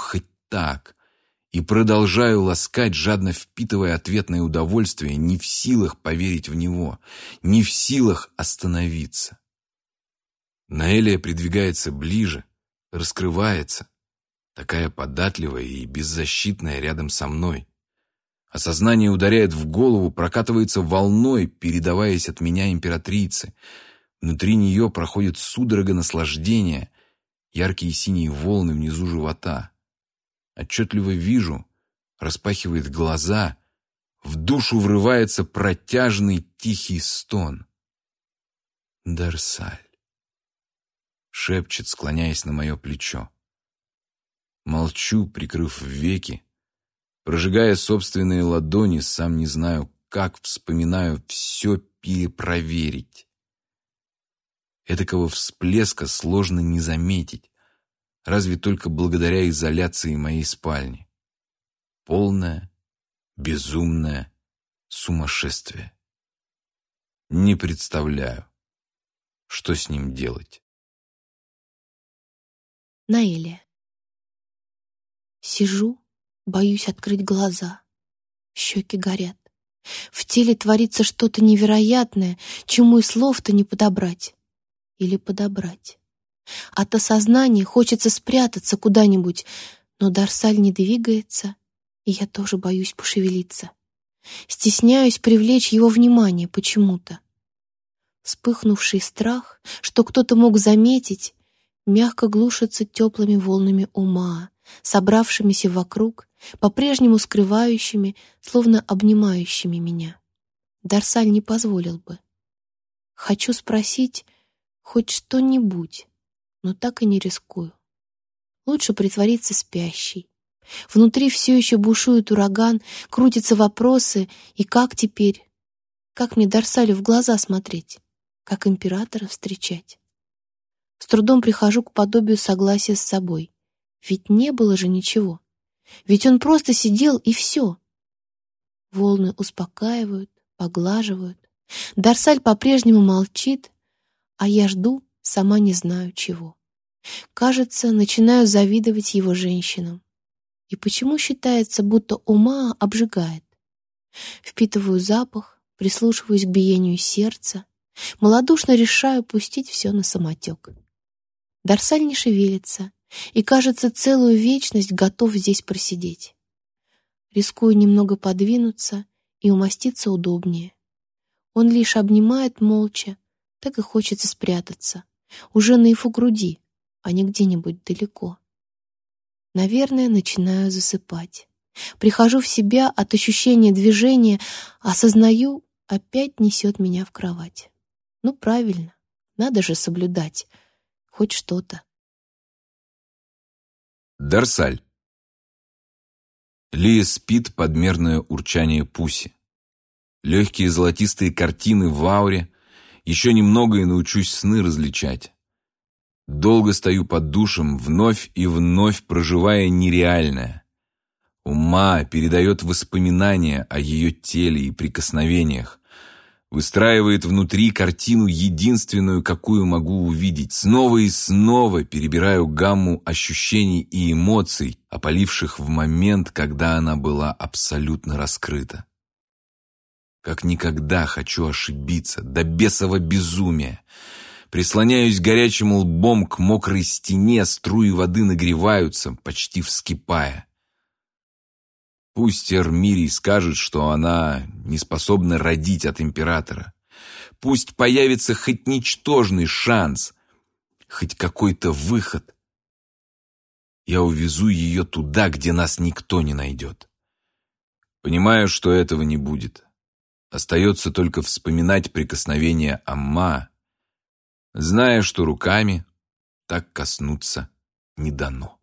так. И продолжаю ласкать, жадно впитывая ответное удовольствие, не в силах поверить в него, не в силах остановиться. Наэлия придвигается ближе, раскрывается, такая податливая и беззащитная рядом со мной. Осознание ударяет в голову, прокатывается волной, передаваясь от меня императрице. Внутри нее проходит судорога наслаждения, яркие синие волны внизу живота. Отчетливо вижу, распахивает глаза, в душу врывается протяжный тихий стон. «Дарсаль», — шепчет, склоняясь на мое плечо. Молчу, прикрыв веки, прожигая собственные ладони, сам не знаю, как вспоминаю все перепроверить. Эдакого всплеска сложно не заметить, разве только благодаря изоляции моей спальни. Полное, безумное сумасшествие. Не представляю, что с ним делать. Наэлия. Сижу, боюсь открыть глаза. Щеки горят. В теле творится что-то невероятное, чему и слов-то не подобрать. Или подобрать. От осознания хочется спрятаться куда-нибудь, но Дарсаль не двигается, и я тоже боюсь пошевелиться. Стесняюсь привлечь его внимание почему-то. Вспыхнувший страх, что кто-то мог заметить, мягко глушится теплыми волнами ума, собравшимися вокруг, по-прежнему скрывающими, словно обнимающими меня. Дарсаль не позволил бы. Хочу спросить хоть что-нибудь, но так и не рискую. Лучше притвориться спящей. Внутри все еще бушует ураган, крутятся вопросы, и как теперь? Как мне Дарсалю в глаза смотреть? Как императора встречать? С трудом прихожу к подобию согласия с собой. Ведь не было же ничего. Ведь он просто сидел, и все. Волны успокаивают, поглаживают. Дарсаль по-прежнему молчит, а я жду, сама не знаю чего. Кажется, начинаю завидовать его женщинам. И почему считается, будто ума обжигает? Впитываю запах, прислушиваюсь к биению сердца, малодушно решаю пустить все на самотек. Дарсаль не шевелится и, кажется, целую вечность готов здесь просидеть. Рискую немного подвинуться и умоститься удобнее. Он лишь обнимает молча, так и хочется спрятаться, уже на его груди, а не где-нибудь далеко. Наверное, начинаю засыпать. Прихожу в себя от ощущения движения, осознаю, опять несет меня в кровать. Ну, правильно, надо же соблюдать хоть что-то. Дарсаль. Лия спит под мерное урчание Пуси. Легкие золотистые картины в ауре. Еще немного и научусь сны различать. Долго стою под душем, вновь и вновь проживая нереальное. Ума передает воспоминания о ее теле и прикосновениях. Выстраивает внутри картину единственную, какую могу увидеть. Снова и снова перебираю гамму ощущений и эмоций, опаливших в момент, когда она была абсолютно раскрыта. Как никогда хочу ошибиться, до бесового безумия. Прислоняюсь горячим лбом к мокрой стене, струи воды нагреваются, почти вскипая. Пусть Эрмирий скажет, что она не способна родить от императора. Пусть появится хоть ничтожный шанс, хоть какой-то выход. Я увезу ее туда, где нас никто не найдет. Понимаю, что этого не будет. Остается только вспоминать прикосновение Амма, зная, что руками так коснуться не дано.